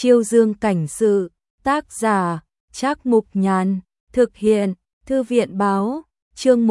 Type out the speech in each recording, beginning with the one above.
Chiêu Dương cảnh sự, tác giả, Trác Mục Nhàn, thực hiện, Thư viện báo, chương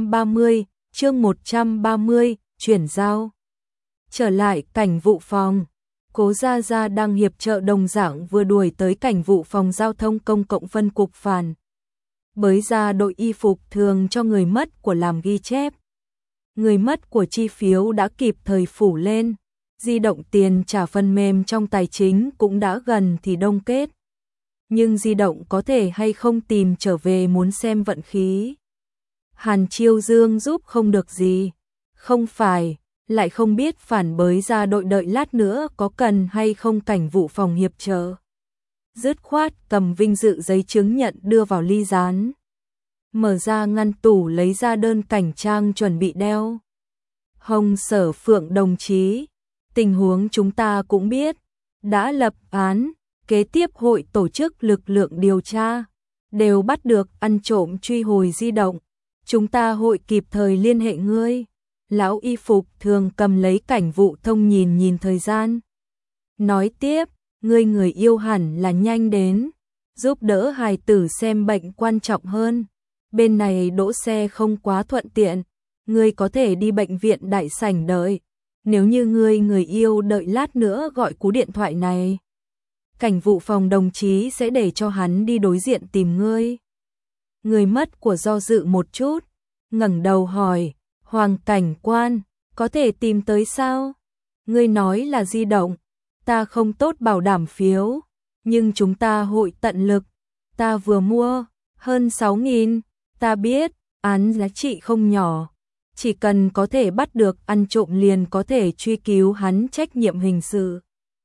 130, chuyển giao. Trở lại cảnh vụ phòng, Cố Gia Gia đang hiệp trợ đồng dạng vừa đuổi tới cảnh vụ phòng giao thông công cộng phân cục phản. Bới ra đội y phục thường cho người mất của làm ghi chép. Người mất của chi phiếu đã kịp thời phủ lên, di động tiền trả phần mềm trong tài chính cũng đã gần thì đông kết. Nhưng di động có thể hay không tìm trở về muốn xem vận khí. Hàn Chiêu Dương giúp không được gì, không phải, lại không biết phản bới ra đội đợi lát nữa có cần hay không cảnh vụ phòng hiệp trợ. Dứt khoát cầm vinh dự giấy chứng nhận đưa vào ly dán. Mở ra ngăn tủ lấy ra đơn cảnh trang chuẩn bị đeo. Hồng Sở Phượng đồng chí, tình huống chúng ta cũng biết, đã lập án, kế tiếp hội tổ chức lực lượng điều tra, đều bắt được ăn trộm truy hồi di động. Chúng ta hội kịp thời liên hệ ngươi. Lão y phục thường cầm lấy cảnh vụ thông nhìn thời gian. Nói tiếp, ngươi người yêu hẳn là nhanh đến, giúp đỡ hài tử xem bệnh quan trọng hơn. Bên này đỗ xe không quá thuận tiện, ngươi có thể đi bệnh viện đại sảnh đợi. Nếu như ngươi người yêu đợi lát nữa gọi cú điện thoại này, cảnh vụ phòng đồng chí sẽ để cho hắn đi đối diện tìm ngươi. Người mất của do dự một chút, ngẩng đầu hỏi, Hoàng cảnh quan, có thể tìm tới sao? Ngươi nói là di động, ta không tốt bảo đảm phiếu, nhưng chúng ta hội tận lực. Ta vừa mua, hơn 6.000, ta biết, án giá trị không nhỏ. Chỉ cần có thể bắt được ăn trộm liền có thể truy cứu hắn trách nhiệm hình sự.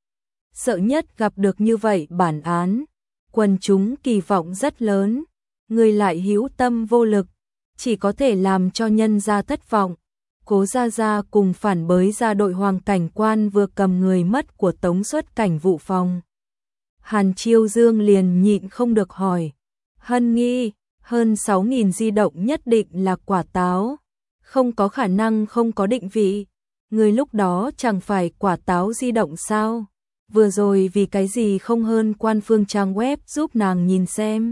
Sợ nhất gặp được như vậy bản án, quần chúng kỳ vọng rất lớn, người lại hữu tâm vô lực, chỉ có thể làm cho nhân gia thất vọng. Cố Gia Gia cùng phản bới ra đội Hoàng cảnh quan vừa cầm người mất của tống xuất cảnh vụ phòng. Hàn Chiêu Dương liền nhịn không được hỏi, Hân Nghi, hơn 6.000 di động nhất định là quả táo, không có khả năng không có định vị. Người lúc đó chẳng phải quả táo di động sao? Vừa rồi vì cái gì không hơn quan phương trang web giúp nàng nhìn xem.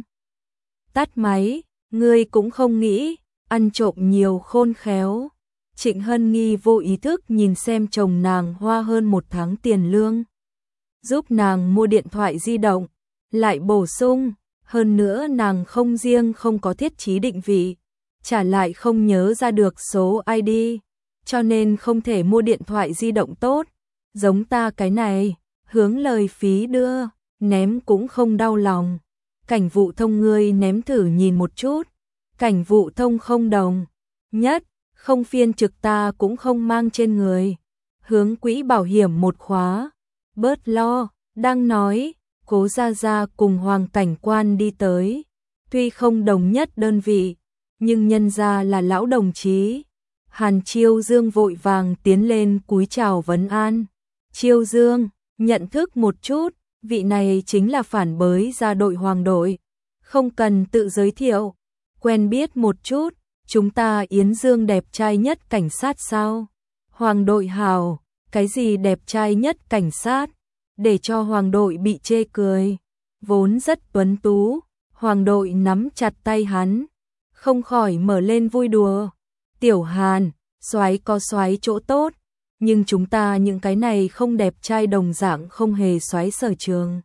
Tắt máy, ngươi cũng không nghĩ, ăn trộm nhiều khôn khéo. Trịnh Hân Nghi vô ý thức nhìn xem chồng nàng hoa hơn 1 tháng tiền lương, giúp nàng mua điện thoại di động, lại bổ sung, hơn nữa nàng không riêng không có thiết trí định vị, trả lại không nhớ ra được số ID, cho nên không thể mua điện thoại di động tốt, giống ta cái này, hướng lời phí đưa, ném cũng không đau lòng. Cảnh vụ thông ngươi ném thử nhìn một chút. Cảnh vụ thông không đồng nhất, không phiên trực ta cũng không mang trên người. Hướng quỹ bảo hiểm một khóa, bớt lo, đang nói, Cố Gia Gia cùng Hoàng cảnh quan đi tới. Tuy không đồng nhất đơn vị, nhưng nhân gia là lão đồng chí. Hàn Chiêu Dương vội vàng tiến lên cúi chào vấn an. Chiêu Dương, nhận thức một chút, vị này chính là phản bới ra đội Hoàng đội. Không cần tự giới thiệu, quen biết một chút, chúng ta Yến Dương đẹp trai nhất cảnh sát sao? Hoàng đội hào, cái gì đẹp trai nhất cảnh sát? Để cho Hoàng đội bị chê cười. Vốn rất tuấn tú, Hoàng đội nắm chặt tay hắn, không khỏi mở lên vui đùa. Tiểu Hàn, soái có soái chỗ tốt, nhưng chúng ta những cái này không đẹp trai đồng dạng không hề soái sở trường.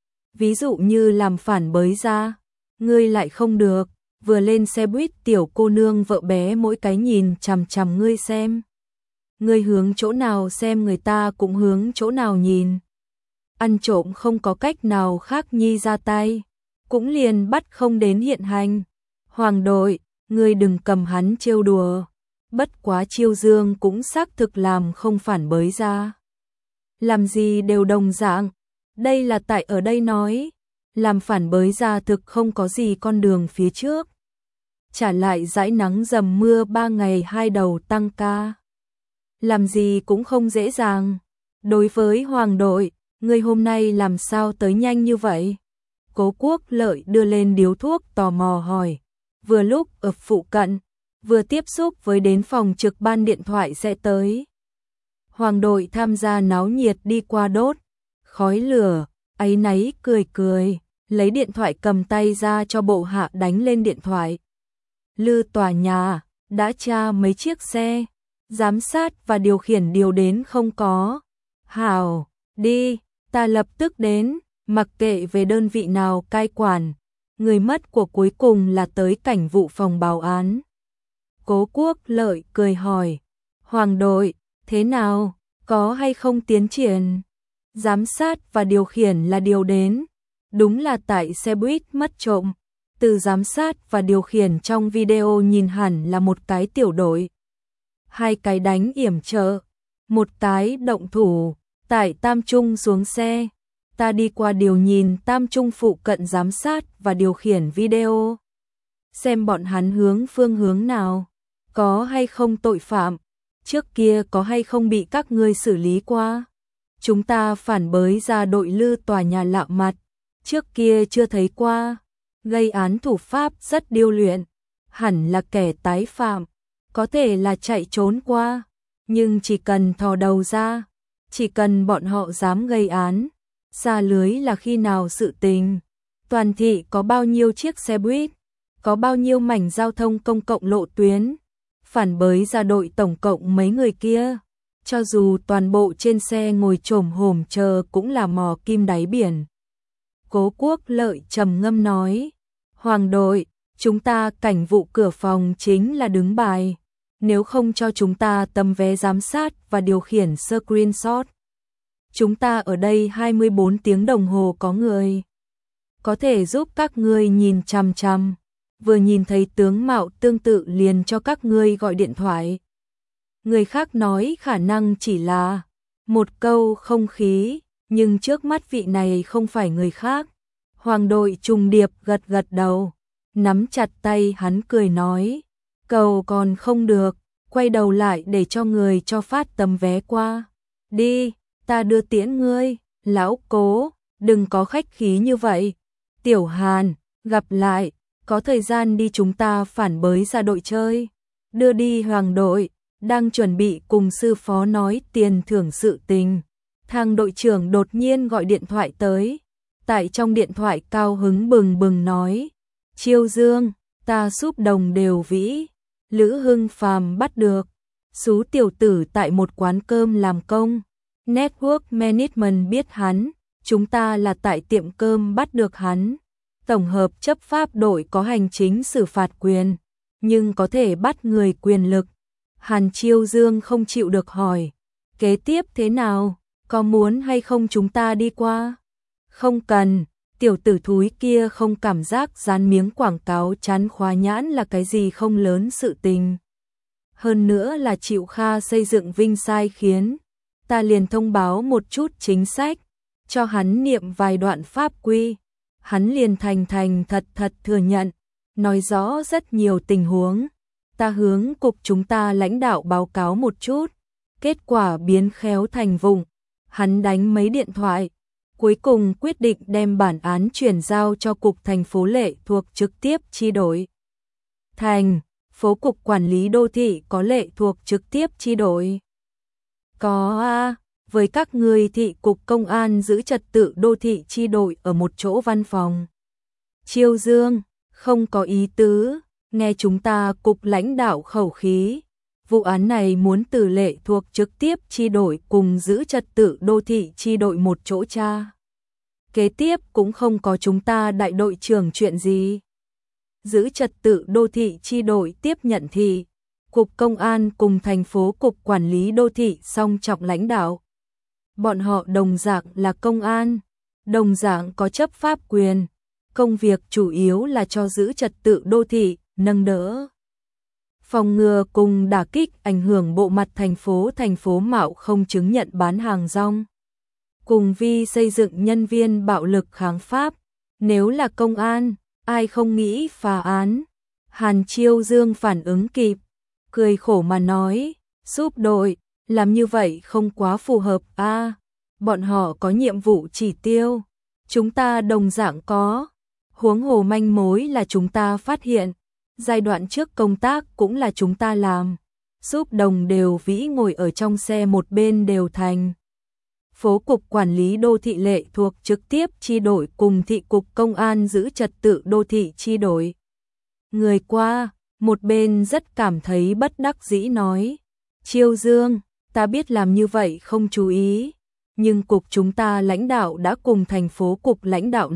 Ví dụ như làm phản bới ra, ngươi lại không được, vừa lên xe buýt tiểu cô nương vợ bé mỗi cái nhìn chằm chằm ngươi xem. Ngươi hướng chỗ nào xem người ta cũng hướng chỗ nào nhìn. Ăn trộm không có cách nào khác nhi ra tay, cũng liền bắt không đến hiện hành. Hoàng đội, ngươi đừng cầm hắn trêu đùa. Bất quá Chiêu Dương cũng xác thực làm không phản bới ra. Làm gì đều đồng dạng, đây là tại ở đây nói, làm phản bới ra thực không có gì con đường phía trước. Trả lại dãi nắng dầm mưa 3 ngày 2 đầu tăng ca. Làm gì cũng không dễ dàng. Đối với Hoàng đội, ngươi hôm nay làm sao tới nhanh như vậy? Cố Quốc Lợi đưa lên điếu thuốc tò mò hỏi. Vừa lúc ở phụ cận, vừa tiếp xúc với đến phòng trực ban điện thoại sẽ tới. Hoàng đội tham gia náo nhiệt đi qua đốt, khói lửa, áy náy cười cười, lấy điện thoại cầm tay ra cho bộ hạ đánh lên điện thoại. Lư tòa nhà, đã tra mấy chiếc xe, giám sát và điều khiển điều đến không có. Hảo, đi, ta lập tức đến, mặc kệ về đơn vị nào cai quản. Người mất của cuối cùng là tới cảnh vụ phòng báo án. Cố Quốc Lợi cười hỏi, Hoàng đội, thế nào, có hay không tiến triển? Giám sát và điều khiển là điều đến. Đúng là tại xe buýt mất trộm. Từ giám sát và điều khiển trong video nhìn hẳn là một cái tiểu đội. Hai cái đánh yểm trợ, một cái động thủ, tải Tam Trung xuống xe. Ta đi qua điều nhìn Tam Trung phụ cận giám sát và điều khiển video. Xem bọn hắn hướng phương hướng nào, có hay không tội phạm, trước kia có hay không bị các ngươi xử lý qua. Chúng ta phản bới ra đội Lư tòa nhà lạ mặt, trước kia chưa thấy qua, gây án thủ pháp rất điêu luyện, hẳn là kẻ tái phạm, có thể là chạy trốn qua, nhưng chỉ cần thò đầu ra, chỉ cần bọn họ dám gây án, xa lưới là khi nào sự tình. Toàn thị có bao nhiêu chiếc xe buýt, có bao nhiêu mảnh giao thông công cộng lộ tuyến, phản bới ra đội tổng cộng mấy người kia, cho dù toàn bộ trên xe ngồi chồm hổm chờ cũng là mò kim đáy biển. Cố Quốc Lợi trầm ngâm nói, Hoàng đội, chúng ta cảnh vụ cửa phòng chính là đứng bài, nếu không cho chúng ta tấm vé giám sát và điều khiển screenshot. Chúng ta ở đây 24 tiếng đồng hồ có người. Có thể giúp các ngươi nhìn chằm chằm, vừa nhìn thấy tướng mạo tương tự liền cho các ngươi gọi điện thoại. Người khác nói khả năng chỉ là một câu không khí, nhưng trước mắt vị này không phải người khác. Hoàng đội trùng điệp gật gật đầu, nắm chặt tay hắn cười nói, cầu còn không được, quay đầu lại để cho người cho phát tấm vé qua. Đi, ta đưa tiễn ngươi, lão Cố, đừng có khách khí như vậy. Tiểu Hàn, gặp lại, có thời gian đi chúng ta phản bới ra đội chơi. Đưa đi Hoàng đội, đang chuẩn bị cùng sư phó nói tiền thưởng sự tình. Thang đội trưởng đột nhiên gọi điện thoại tới. Tại trong điện thoại cao hứng bừng bừng nói, Chiêu Dương, ta súp đồng đều vĩ, Lữ Hưng Phàm bắt được. Sú tiểu tử tại một quán cơm làm công. Network Management biết hắn, chúng ta là tại tiệm cơm bắt được hắn. Tổng hợp chấp pháp đội có hành chính xử phạt quyền, nhưng có thể bắt người quyền lực. Hàn Chiêu Dương không chịu được hỏi, kế tiếp thế nào, có muốn hay không chúng ta đi qua? Không cần, tiểu tử thúi kia không cảm giác dán miếng quảng cáo chán khóa nhãn là cái gì không lớn sự tình. Hơn nữa là chịu Kha xây dựng Vinh sai khiến, ta liền thông báo một chút chính sách, cho hắn niệm vài đoạn pháp quy. Hắn liền thành thật thừa nhận, nói rõ rất nhiều tình huống. Ta hướng cục chúng ta lãnh đạo báo cáo một chút, kết quả biến khéo thành vụng. Hắn đánh mấy điện thoại, cuối cùng quyết định đem bản án chuyển giao cho cục thành phố lệ thuộc trực tiếp chi đội. Thành phố cục quản lý đô thị có lệ thuộc trực tiếp chi đội. Có a, với các người thị cục công an giữ trật tự đô thị chi đội ở một chỗ văn phòng. Chiêu Dương, không có ý tứ, nghe chúng ta cục lãnh đạo khẩu khí. Vụ án này muốn từ lệ thuộc trực tiếp chi đội cùng giữ trật tự đô thị chi đội một chỗ tra. Kế tiếp cũng không có chúng ta đại đội trưởng chuyện gì. Giữ trật tự đô thị chi đội tiếp nhận thì cục công an cùng thành phố cục quản lý đô thị song trọng lãnh đạo. Bọn họ đồng dạng là công an, đồng dạng có chấp pháp quyền, công việc chủ yếu là cho giữ trật tự đô thị, nâng đỡ, phòng ngừa cùng đả kích ảnh hưởng bộ mặt thành phố mạo không chứng nhận bán hàng rong, cùng vi xây dựng nhân viên bạo lực kháng pháp. Nếu là công an, ai không nghĩ phá án? Hàn Chiêu Dương phản ứng kịp, cười khổ mà nói, giúp đội, làm như vậy không quá phù hợp a. Bọn họ có nhiệm vụ chỉ tiêu, chúng ta đồng dạng có, huống hồ manh mối là chúng ta phát hiện, giai đoạn trước công tác cũng là chúng ta làm, giúp đồng đều vĩ ngồi ở trong xe một bên đều thành phố cục quản lý đô thị lệ thuộc trực tiếp chi đội cùng thị cục công an giữ trật tự đô thị chi đội. Người qua, một bên rất cảm thấy bất đắc dĩ nói, Chiêu Dương, ta biết làm như vậy không chú ý, nhưng cục chúng ta lãnh đạo đã cùng thành phố cục lãnh đạo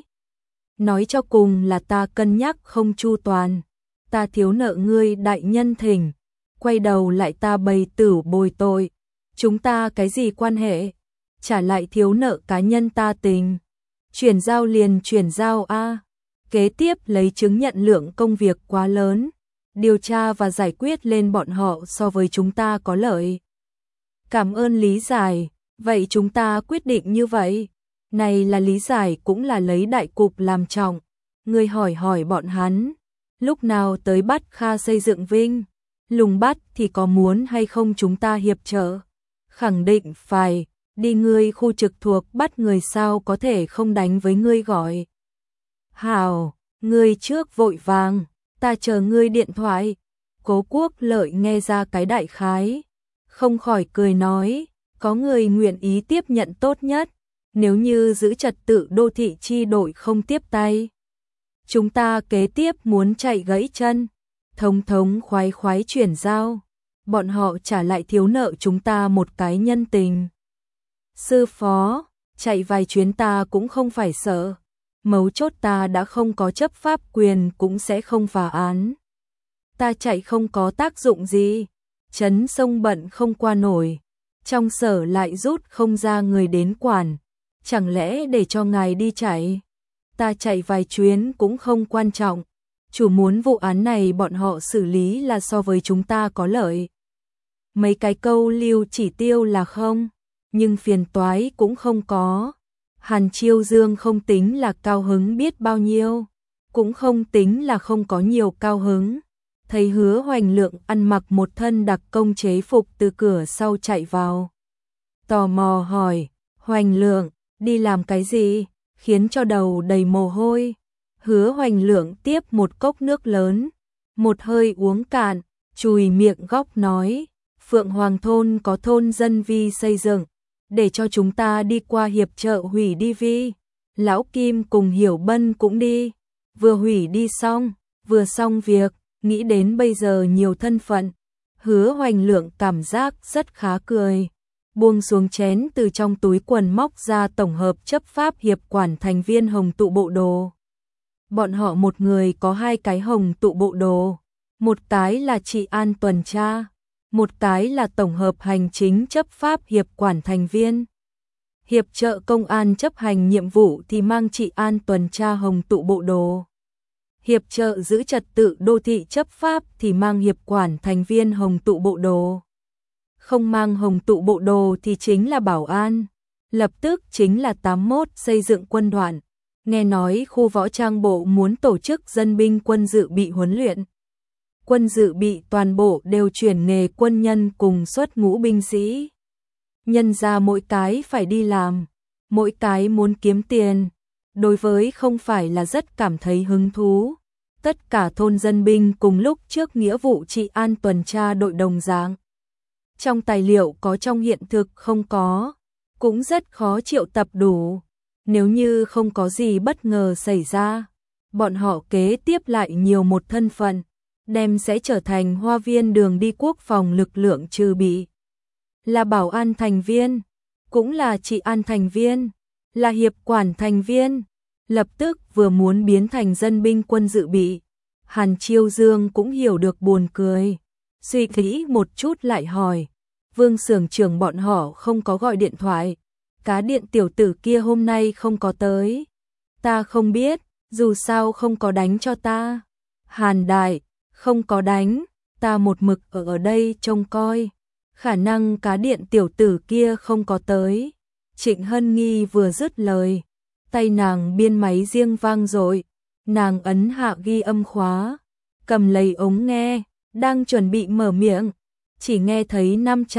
nói cho cùng là ta cân nhắc không chu toàn, ta thiếu nợ ngươi đại nhân thỉnh, quay đầu lại ta bày tử bồi tội, chúng ta cái gì quan hệ, trả lại thiếu nợ cá nhân ta tình, chuyển giao liền chuyển giao a. Kế tiếp lấy chứng nhận lượng công việc quá lớn, điều tra và giải quyết lên bọn họ so với chúng ta có lợi. Cảm ơn lý giải, vậy chúng ta quyết định như vậy. Này là lý giải cũng là lấy đại cục làm trọng. Người hỏi bọn hắn, lúc nào tới bắt Kha xây dựng Vinh, lùng bắt thì có muốn hay không chúng ta hiệp trợ. Khẳng định phải, đi ngươi khu trực thuộc bắt người sao có thể không đánh với ngươi gọi. Hảo, ngươi trước vội vàng, ta chờ ngươi điện thoại. Cố Quốc Lợi nghe ra cái đại khái, không khỏi cười nói, có người nguyện ý tiếp nhận tốt nhất, nếu như giữ trật tự đô thị chi đội không tiếp tay. Chúng ta kế tiếp muốn chạy gãy chân, thống khoái chuyển giao, bọn họ trả lại thiếu nợ chúng ta một cái nhân tình. Sư phó, chạy vài chuyến ta cũng không phải sợ. Mấu chốt ta đã không có chấp pháp quyền cũng sẽ không phá án. Ta chạy không có tác dụng gì, trấn sông bận không qua nổi, trong sở lại rút không ra người đến quản, chẳng lẽ để cho ngài đi chạy? Ta chạy vài chuyến cũng không quan trọng, chủ muốn vụ án này bọn họ xử lý là so với chúng ta có lợi. Mấy cái câu lưu chỉ tiêu là không, nhưng phiền toái cũng không có. Hàn Chiêu Dương không tính là cao hứng biết bao nhiêu, cũng không tính là không có nhiều cao hứng. Thấy Hứa Hoành Lượng ăn mặc một thân đặc công chế phục từ cửa sau chạy vào. Tò mò hỏi, Hoành Lượng, đi làm cái gì, khiến cho đầu đầy mồ hôi. Hứa Hoành Lượng tiếp một cốc nước lớn, một hơi uống cạn, chùi miệng góc nói, Phượng Hoàng thôn có thôn dân vi xây dựng, để cho chúng ta đi qua hiệp trợ hủy đi vi. Lão Kim cùng Hiểu Bân cũng đi, vừa hủy đi xong, vừa xong việc, nghĩ đến bây giờ nhiều thân phận. Hứa Hoành Lượng cảm giác rất khá cười, buông xuống chén từ trong túi quần móc ra tổng hợp chấp pháp hiệp quản thành viên hồng tụ bộ đồ. Bọn họ một người có 2 cái hồng tụ bộ đồ, một cái là trị an tuần tra, một cái là tổng hợp hành chính chấp pháp hiệp quản thành viên. Hiệp trợ công an chấp hành nhiệm vụ thì mang trị an tuần tra hồng tụ bộ đồ. Hiệp trợ giữ trật tự đô thị chấp pháp thì mang hiệp quản thành viên hồng tụ bộ đồ. Không mang hồng tụ bộ đồ thì chính là bảo an. Lập tức chính là 81 xây dựng quân đoàn. Nghe nói khu võ trang bộ muốn tổ chức dân binh quân dự bị huấn luyện. Quân dự bị toàn bộ đều chuyển nghề quân nhân cùng xuất ngũ binh sĩ. Nhân ra mỗi cái phải đi làm, mỗi cái muốn kiếm tiền, đối với không phải là rất cảm thấy hứng thú. Tất cả thôn dân binh cùng lúc trước nghĩa vụ trị an tuần tra đội đồng dạng. Trong tài liệu có trong hiện thực không có, cũng rất khó triệu tập đủ. Nếu như không có gì bất ngờ xảy ra, bọn họ kế tiếp lại nhiều một thân phận, đem sẽ trở thành hoa viên đường đi quốc phòng lực lượng trừ bị. Là bảo an thành viên, cũng là trị an thành viên, là hiệp quản thành viên, lập tức vừa muốn biến thành dân binh quân dự bị. Hàn Chiêu Dương cũng hiểu được buồn cười, suy nghĩ một chút lại hỏi, Vương xưởng trưởng bọn họ không có gọi điện thoại, cá điện tiểu tử kia hôm nay không có tới. Ta không biết, dù sao không có đánh cho ta. Hàn Đại, không có đánh, ta một mực ở đây trông coi. Khả năng cá điện tiểu tử kia không có tới. Trịnh Hân Nghi vừa dứt lời, tay nàng biên máy riêng vang rồi, nàng ấn hạ ghi âm khóa, cầm lấy ống nghe, đang chuẩn bị mở miệng, chỉ nghe thấy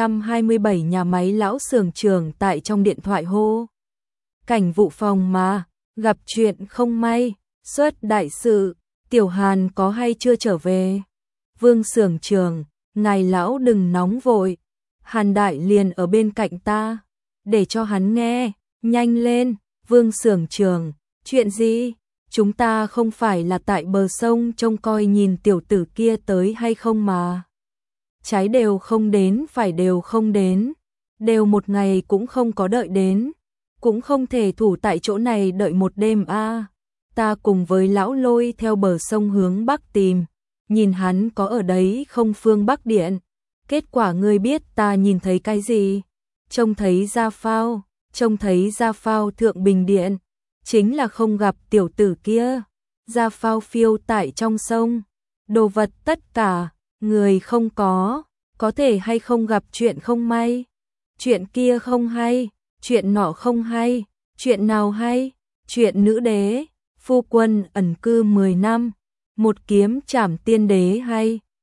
527 nhà máy lão xưởng trưởng tại trong điện thoại hô. Cảnh vụ phòng mà, gặp chuyện không may, xuất đại sự, Tiểu Hàn có hay chưa trở về? Vương xưởng trưởng, ngài lão đừng nóng vội, Hàn Đại liền ở bên cạnh ta. để cho hắn nghe, nhanh lên, Vương Xưởng trưởng, chuyện gì? Chúng ta không phải là tại bờ sông trông coi nhìn tiểu tử kia tới hay không mà. Trái đều không đến, phải đều không đến, đều một ngày cũng không có đợi đến, cũng không thể thủ tại chỗ này đợi một đêm a. Ta cùng với lão Lôi theo bờ sông hướng bắc tìm, nhìn hắn có ở đấy không phương Bắc Điện. Kết quả ngươi biết ta nhìn thấy cái gì? Trông thấy Gia Phao Thượng Bình Điện, chính là không gặp tiểu tử kia. Gia Phao phiêu tại trong sông, đồ vật tất cả, người không có thể hay không gặp chuyện không may. Chuyện kia không hay, chuyện nọ không hay, chuyện nào hay? Chuyện nữ đế, phu quân ẩn cư 10 năm, một kiếm trảm tiên đế hay,